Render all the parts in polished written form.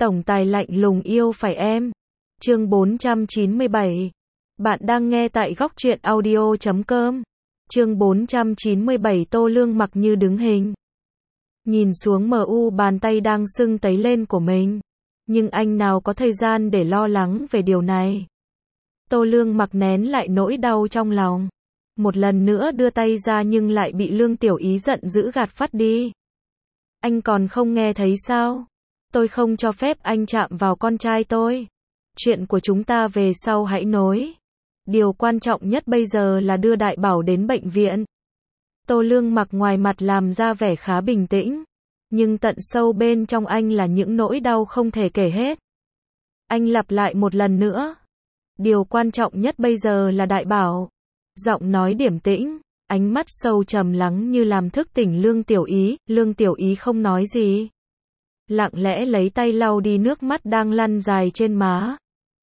Tổng tài lạnh lùng yêu phải em. Chương 497. Bạn đang nghe tại góc truyện audio.com. Chương 497 Tô Lương mặc như đứng hình. Nhìn xuống MU bàn tay đang sưng tấy lên của mình. Nhưng anh nào có thời gian để lo lắng về điều này. Tô Lương mặc nén lại nỗi đau trong lòng. Một lần nữa đưa tay ra nhưng lại bị Lương Tiểu Ý giận dữ gạt phắt đi. Anh còn không nghe thấy sao? Tôi không cho phép anh chạm vào con trai tôi. Chuyện của chúng ta về sau hãy nói. Điều quan trọng nhất bây giờ là đưa Đại Bảo đến bệnh viện. Tô Lương mặc ngoài mặt làm ra vẻ khá bình tĩnh. Nhưng tận sâu bên trong anh là những nỗi đau không thể kể hết. Anh lặp lại một lần nữa. Điều quan trọng nhất bây giờ là Đại Bảo. Giọng nói điềm tĩnh, ánh mắt sâu trầm lắng như làm thức tỉnh Lương Tiểu Ý. Lương Tiểu Ý không nói gì. Lặng lẽ lấy tay lau đi nước mắt đang lăn dài trên má.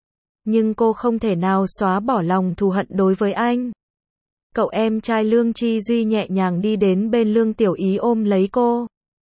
Nhưng cô không thể nào xóa bỏ lòng thù hận đối với anh. Cậu em trai Lương Chi Duy nhẹ nhàng đi đến bên Lương Tiểu Ý ôm lấy cô.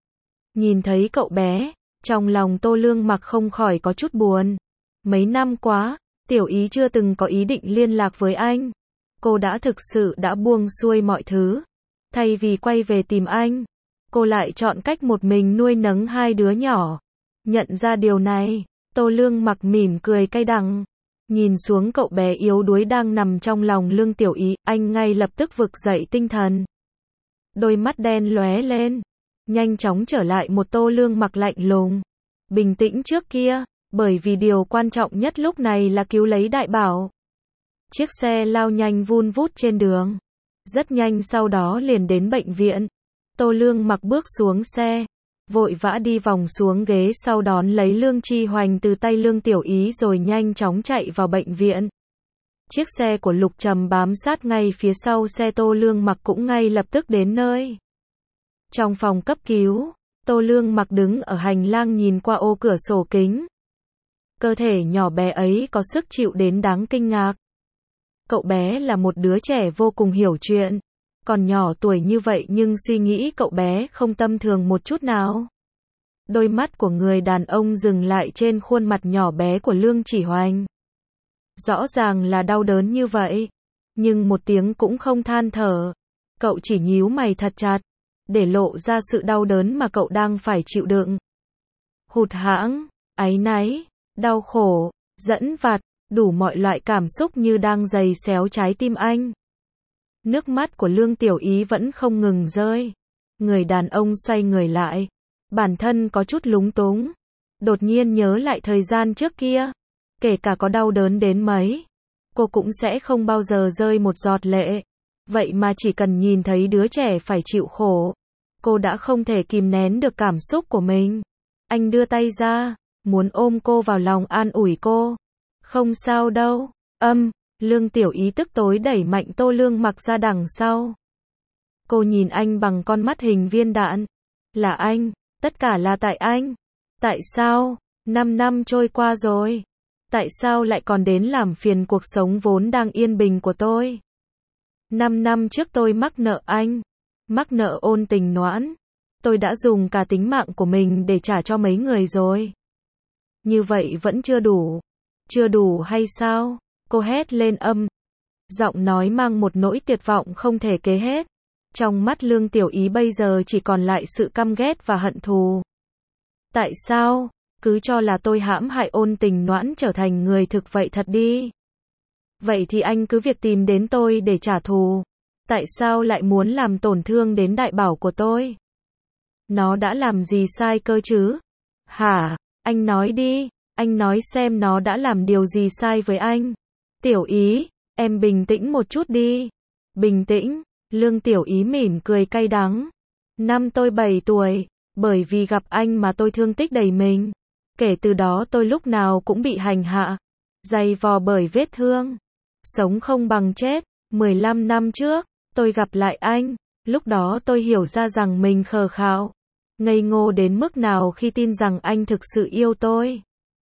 Nhìn thấy cậu bé, trong lòng Tô Lương mặc không khỏi có chút buồn. Mấy năm quá, Tiểu Ý chưa từng có ý định liên lạc với anh. Cô đã thực sự đã buông xuôi mọi thứ. Thay vì quay về tìm anh, cô lại chọn cách một mình nuôi nấng hai đứa nhỏ. Nhận ra điều này, Tô Lương mặc mỉm cười cay đắng. Nhìn xuống cậu bé yếu đuối đang nằm trong lòng Lương Tiểu Ý, anh ngay lập tức vực dậy tinh thần. Đôi mắt đen lóe lên, nhanh chóng trở lại một Tô Lương mặc lạnh lùng, bình tĩnh trước kia, bởi vì điều quan trọng nhất lúc này là cứu lấy Đại Bảo. Chiếc xe lao nhanh vun vút trên đường. Rất nhanh sau đó liền đến bệnh viện. Tô Lương mặc bước xuống xe, vội vã đi vòng xuống ghế sau đón lấy Lương Chi Hoành từ tay Lương Tiểu Ý rồi nhanh chóng chạy vào bệnh viện. Chiếc xe của Lục Trầm bám sát ngay phía sau xe Tô Lương mặc cũng ngay lập tức đến nơi. Trong phòng cấp cứu, Tô Lương mặc đứng ở hành lang nhìn qua ô cửa sổ kính. Cơ thể nhỏ bé ấy có sức chịu đến đáng kinh ngạc. Cậu bé là một đứa trẻ vô cùng hiểu chuyện. Còn nhỏ tuổi như vậy nhưng suy nghĩ cậu bé không tầm thường một chút nào. Đôi mắt của người đàn ông dừng lại trên khuôn mặt nhỏ bé của Lương Chỉ Hoành. Rõ ràng là đau đớn như vậy, nhưng một tiếng cũng không than thở. Cậu chỉ nhíu mày thật chặt, để lộ ra sự đau đớn mà cậu đang phải chịu đựng. Hụt hẫng, áy náy, đau khổ, dẫn vặt, đủ mọi loại cảm xúc như đang giày xéo trái tim anh. Nước mắt của Lương Tiểu Ý vẫn không ngừng rơi. Người đàn ông xoay người lại. Bản thân có chút lúng túng. Đột nhiên nhớ lại thời gian trước kia. Kể cả có đau đớn đến mấy, cô cũng sẽ không bao giờ rơi một giọt lệ. Vậy mà chỉ cần nhìn thấy đứa trẻ phải chịu khổ, cô đã không thể kìm nén được cảm xúc của mình. Anh đưa tay ra, muốn ôm cô vào lòng an ủi cô. Không sao đâu, Lương Tiểu Ý tức tối đẩy mạnh Tô Lương mặc ra đằng sau. Cô nhìn anh bằng con mắt hình viên đạn. Là anh, tất cả là tại anh. Tại sao? 5 năm trôi qua rồi. Tại sao lại còn đến làm phiền cuộc sống vốn đang yên bình của tôi? 5 năm trước tôi mắc nợ anh. Mắc nợ ôn tình noãn. Tôi đã dùng cả tính mạng của mình để trả cho mấy người rồi. Như vậy vẫn chưa đủ. Chưa đủ hay sao? Cô hét lên giọng nói mang một nỗi tuyệt vọng không thể kể hết. Trong mắt Lương Tiểu Ý bây giờ chỉ còn lại sự căm ghét và hận thù. Tại sao? Cứ cho là tôi hãm hại ôn tình noãn trở thành người thực vậy thật đi. Vậy thì anh cứ việc tìm đến tôi để trả thù. Tại sao lại muốn làm tổn thương đến Đại Bảo của tôi? Nó đã làm gì sai cơ chứ? Hả? Anh nói đi. Anh nói xem nó đã làm điều gì sai với anh. Tiểu Ý, em bình tĩnh một chút đi. Bình tĩnh, Lương Tiểu Ý mỉm cười cay đắng. Năm tôi 7 tuổi, bởi vì gặp anh mà tôi thương tích đầy mình. Kể từ đó tôi lúc nào cũng bị hành hạ, dày vò bởi vết thương. Sống không bằng chết. 15 năm trước, tôi gặp lại anh. Lúc đó tôi hiểu ra rằng mình khờ khạo, ngây ngô đến mức nào khi tin rằng anh thực sự yêu tôi.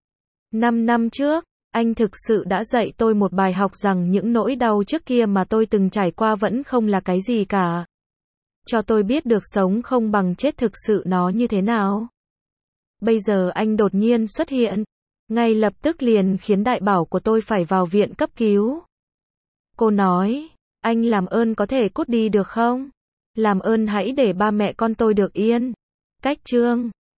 5 năm trước, anh thực sự đã dạy tôi một bài học rằng những nỗi đau trước kia mà tôi từng trải qua vẫn không là cái gì cả. Cho tôi biết được sống không bằng chết thực sự nó như thế nào. Bây giờ anh đột nhiên xuất hiện, ngay lập tức liền khiến đại bảo của tôi phải vào viện cấp cứu. Cô nói, anh làm ơn có thể cút đi được không? Làm ơn hãy để ba mẹ con tôi được yên. Cách chương